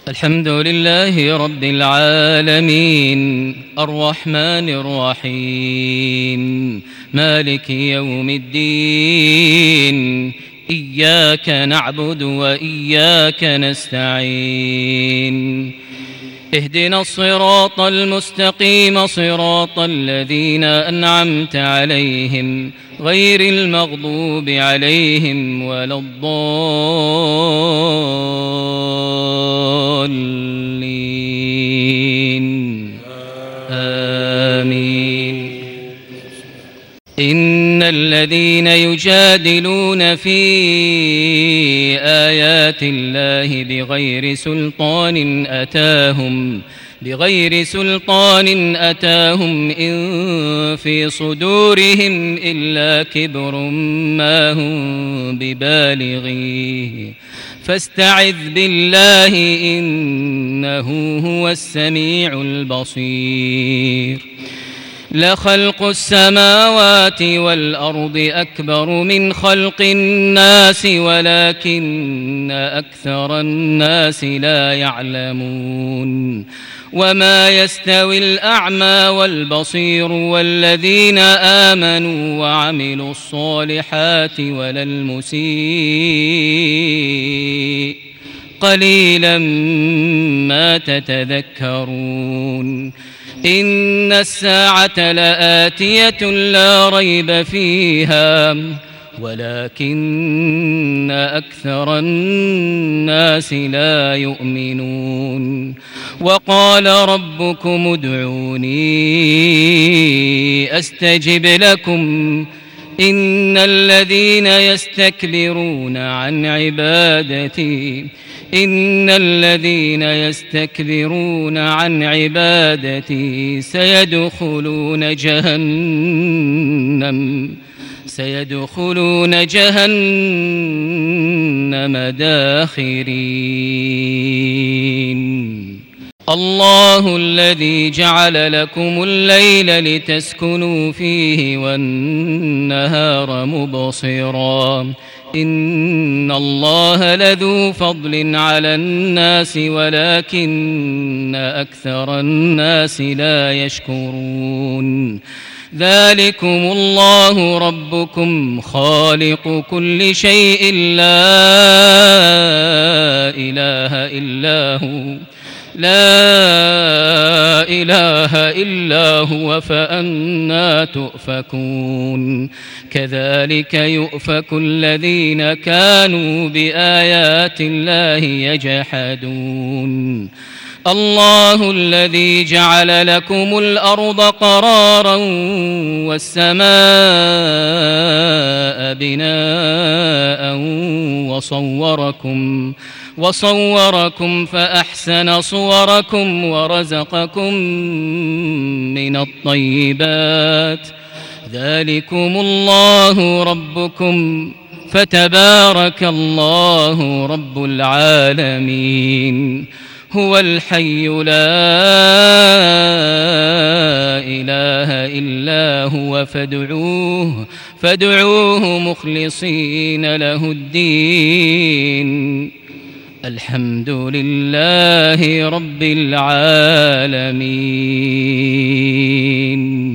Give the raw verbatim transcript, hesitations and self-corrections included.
الحمد لله رب العالمين الرحمن الرحيم مالك يوم الدين إياك نعبد وإياك نستعين اهدنا الصراط المستقيم صراط الذين أنعمت عليهم غير المغضوب عليهم ولا الضالين آمين. إن الذين يجادلون في آيات الله بغير سلطان أتاهم بغير سلطان أتاهم إن في صدورهم إلا كبر ما هم ببالغيه فاستعذ بالله إنه هو السميع البصير. لخلق السماوات والأرض أكبر من خلق الناس ولكن أكثر الناس لا يعلمون. وما يستوي الأعمى والبصير والذين آمنوا وعملوا الصالحات ولا المسيء قليلا ما تتذكرون. إن الساعة لآتية لا ريب فيها ولكن أكثر الناس لا يؤمنون. وقال ربكم ادعوني أستجب لكم إن الذين يستكبرون عن عبادتي إن الذين يستكبرون عن عبادتي سيدخلون جهنم سيدخلون جهنم داخرين. الله الذي جعل لكم الليل لتسكنوا فيه والنهار مبصرا إن الله لذو فضل على الناس ولكن أكثر الناس لا يشكرون. ذلكم الله ربكم خالق كل شيء لا إله إلا هو لا إله إلا هو فأنى تؤفكون. كذلك يؤفك الذين كانوا بآيات الله يجحدون. الله الذي جعل لكم الأرض قرارا والسماء بناء وصوركم وصوركم فأحسن صوركم ورزقكم من الطيبات. ذلكم الله ربكم فتبارك الله رب العالمين. هو الحي لا إله إلا هو فادعوه فادعوه مخلصين له الدين. الحمد لله رب العالمين.